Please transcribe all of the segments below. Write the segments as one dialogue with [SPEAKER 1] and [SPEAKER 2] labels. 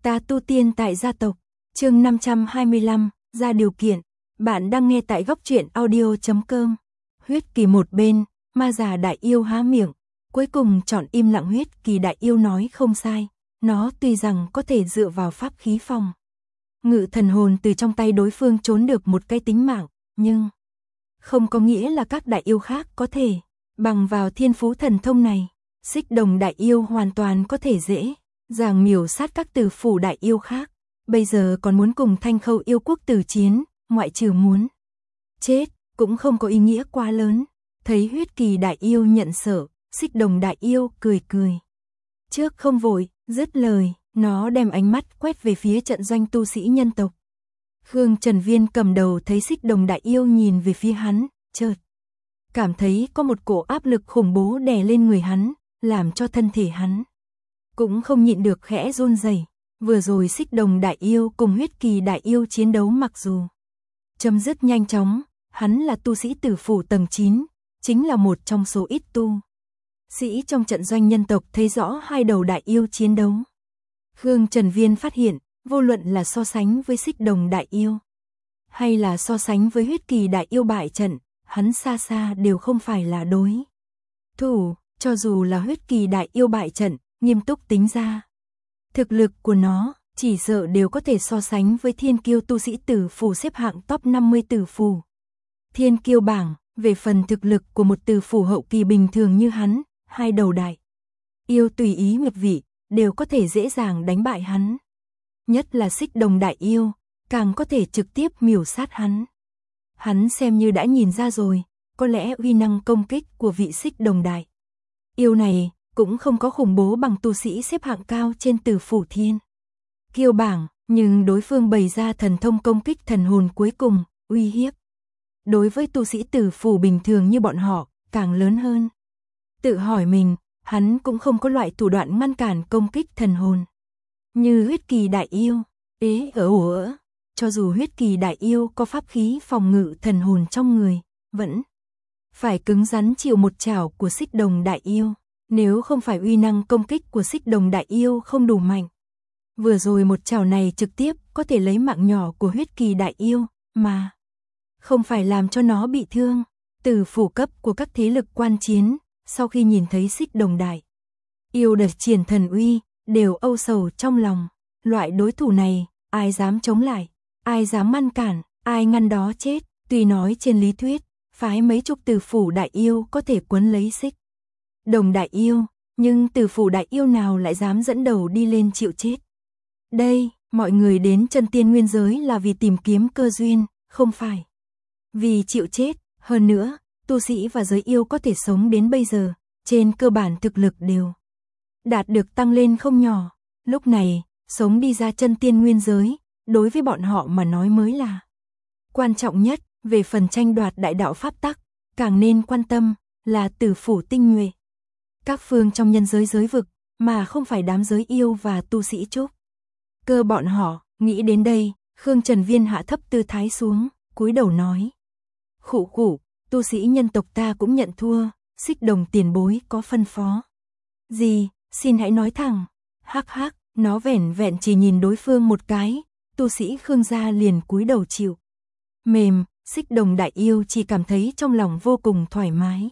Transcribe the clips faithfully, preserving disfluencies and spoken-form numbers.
[SPEAKER 1] Ta tu tiên tại gia tộc, chương năm trăm hai mươi lăm, ra điều kiện. Bạn đang nghe tại góc truyện audio chấm com. Huyết kỳ một bên, ma già đại yêu há miệng, cuối cùng chọn im lặng. Huyết kỳ đại yêu nói không sai, nó tuy rằng có thể dựa vào pháp khí phòng ngự thần hồn từ trong tay đối phương trốn được một cái tính mạng, nhưng không có nghĩa là các đại yêu khác có thể bằng vào thiên phú thần thông này. Xích Đồng đại yêu hoàn toàn có thể dễ dàng miểu sát các tử phủ đại yêu khác, bây giờ còn muốn cùng Thanh Khâu yêu quốc tử chiến, ngoại trừ muốn chết, cũng không có ý nghĩa quá lớn. Thấy Huyết kỳ đại yêu nhận sợ, Xích Đồng đại yêu cười cười. Trước không vội, dứt lời, nó đem ánh mắt quét về phía trận doanh tu sĩ nhân tộc. Khương Trần Viên cầm đầu thấy Xích Đồng đại yêu nhìn về phía hắn, chợt cảm thấy có một cổ áp lực khủng bố đè lên người hắn, làm cho thân thể hắn cũng không nhịn được khẽ run rẩy. Vừa rồi Xích Đồng đại yêu cùng Huyết kỳ đại yêu chiến đấu mặc dù chấm dứt nhanh chóng, hắn là tu sĩ tử phủ tầng chín, chính là một trong số ít tu sĩ trong trận doanh nhân tộc thấy rõ hai đầu đại yêu chiến đấu. Khương Trần Viên phát hiện, vô luận là so sánh với Xích Đồng đại yêu, hay là so sánh với Huyết kỳ đại yêu bại trận, hắn xa xa đều không phải là đối thủ. Cho dù là Huyết kỳ đại yêu bại trận, nghiêm túc tính ra, thực lực của nó chỉ sợ đều có thể so sánh với thiên kiêu tu sĩ tử phủ xếp hạng top năm mươi tử phủ thiên kiêu bảng. Về phần thực lực của một tử phủ hậu kỳ bình thường như hắn, hai đầu đại yêu tùy ý một vị đều có thể dễ dàng đánh bại hắn. Nhất là Xích Đồng đại yêu, càng có thể trực tiếp miểu sát hắn. Hắn xem như đã nhìn ra rồi, có lẽ uy năng công kích của vị Xích Đồng đại yêu này cũng không có khủng bố bằng tu sĩ xếp hạng cao trên tử phủ thiên kiêu bảng, nhưng đối phương bày ra thần thông công kích thần hồn cuối cùng, uy hiếp đối với tu sĩ tử phủ bình thường như bọn họ càng lớn hơn. Tự hỏi mình, hắn cũng không có loại thủ đoạn ngăn cản công kích thần hồn như Huyết kỳ đại yêu. Ế ở ủa, cho dù Huyết kỳ đại yêu có pháp khí phòng ngự thần hồn trong người, vẫn phải cứng rắn chịu một chảo của Xích Đồng đại yêu. Nếu không phải uy năng công kích của Xích Đồng đại yêu không đủ mạnh, vừa rồi một chảo này trực tiếp có thể lấy mạng nhỏ của Huyết kỳ đại yêu, mà không phải làm cho nó bị thương. Từ phủ cấp của các thế lực quan chiến, sau khi nhìn thấy Xích Đồng đại yêu đợt triển thần uy, đều âu sầu trong lòng. Loại đối thủ này, ai dám chống lại, ai dám ngăn cản, ai ngăn đó chết. Tuy nói trên lý thuyết, phái mấy chục tử phủ đại yêu có thể quấn lấy Xích Đồng đại yêu, nhưng tử phủ đại yêu nào lại dám dẫn đầu đi lên chịu chết. Đây, mọi người đến chân tiên nguyên giới là vì tìm kiếm cơ duyên, không phải vì chịu chết. Hơn nữa, tu sĩ và giới yêu có thể sống đến bây giờ, trên cơ bản thực lực đều đạt được tăng lên không nhỏ. Lúc này, sống đi ra chân tiên nguyên giới, đối với bọn họ mà nói mới là quan trọng nhất. Về phần tranh đoạt đại đạo pháp tắc, càng nên quan tâm là tử phủ tinh nhuệ các phương trong nhân giới giới vực, mà không phải đám giới yêu và tu sĩ trúc cơ bọn họ. Nghĩ đến đây, Khương Trần Viên hạ thấp tư thái xuống, cúi đầu nói: khụ khụ, tu sĩ nhân tộc ta cũng nhận thua, Xích Đồng tiền bối có phân phó gì, xin hãy nói thẳng. Hắc hắc, nó vẻn vẹn chỉ nhìn đối phương một cái, tu sĩ Khương gia liền cúi đầu chịu mềm. Xích Đồng đại yêu chỉ cảm thấy trong lòng vô cùng thoải mái.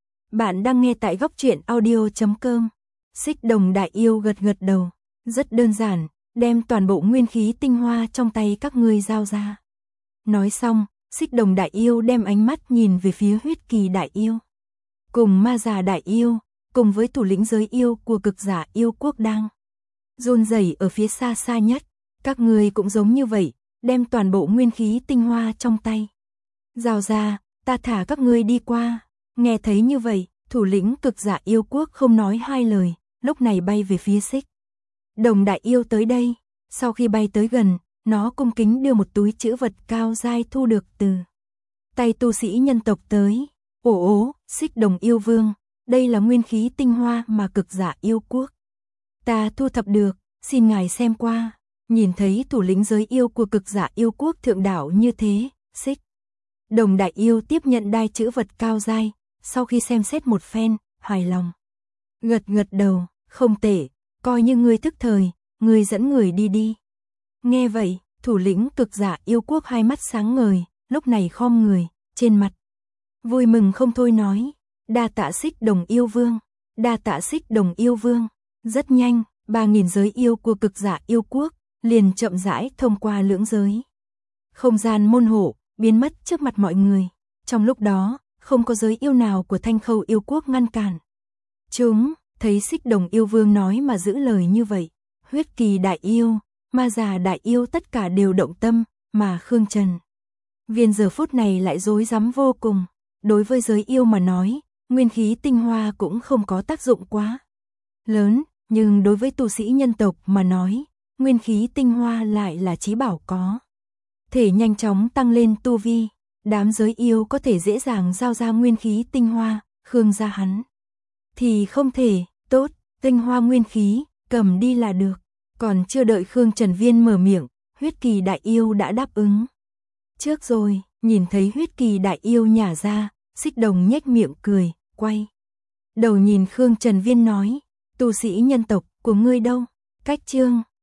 [SPEAKER 1] Bạn đang nghe tại góc truyện audio chấm com. Xích Đồng đại yêu gật gật đầu, rất đơn giản, đem toàn bộ nguyên khí tinh hoa trong tay các ngươi giao ra. Nói xong, Xích Đồng đại yêu đem ánh mắt nhìn về phía Huyết kỳ đại yêu cùng ma già đại yêu, cùng với thủ lĩnh giới yêu của Cực Giả yêu quốc đang run rẩy ở phía xa xa nhất. Các ngươi cũng giống như vậy, đem toàn bộ nguyên khí tinh hoa trong tay giao ra, ta thả các ngươi đi qua. Nghe thấy như vậy, thủ lĩnh Cực Giả yêu quốc không nói hai lời, lúc này bay về phía Xích Đồng đại yêu tới đây. Sau khi bay tới gần, nó cung kính đưa một túi trữ vật cao dai thu được từ tay tu sĩ nhân tộc tới. Ồ ố, Xích Đồng yêu vương, đây là nguyên khí tinh hoa mà Cực Giả yêu quốc ta thu thập được, xin ngài xem qua. Nhìn thấy thủ lĩnh giới yêu của Cực Giả yêu quốc thượng đảo như thế, Xích Đồng đại yêu tiếp nhận đai trữ vật cao dai, sau khi xem xét một phen, hài lòng gật gật đầu. Không tệ, coi như ngươi thức thời, ngươi dẫn người đi đi. Nghe vậy, thủ lĩnh Cực Giả yêu quốc hai mắt sáng ngời, lúc này khom người, trên mặt vui mừng không thôi nói, đa tạ Xích Đồng yêu vương, đa tạ Xích Đồng yêu vương. Rất nhanh, ba nghìn giới yêu của Cực Giả yêu quốc liền chậm rãi thông qua lưỡng giới. Không gian môn hộ biến mất trước mặt mọi người. Trong lúc đó, không có giới yêu nào của Thanh Khâu yêu quốc ngăn cản. Chúng thấy Xích Đồng yêu vương nói mà giữ lời như vậy, Huyết Kỳ đại yêu, Ma Già đại yêu tất cả đều động tâm, mà Khương Trần Viên giờ phút này lại rối rắm vô cùng. Đối với giới yêu mà nói, nguyên khí tinh hoa cũng không có tác dụng quá lớn, nhưng đối với tu sĩ nhân tộc mà nói, nguyên khí tinh hoa lại là chí bảo có thể nhanh chóng tăng lên tu vi. Đám giới yêu có thể dễ dàng giao ra nguyên khí tinh hoa, Khương gia hắn thì không thể. Tốt, tinh hoa nguyên khí, cầm đi là được. Còn chưa đợi Khương Trần Viên mở miệng, Huyết Kỳ đại yêu đã đáp ứng trước rồi. Nhìn thấy Huyết Kỳ đại yêu nhả ra, Xích Đồng nhếch miệng cười, quay đầu nhìn Khương Trần Viên nói, tu sĩ nhân tộc của ngươi đâu? Cách chương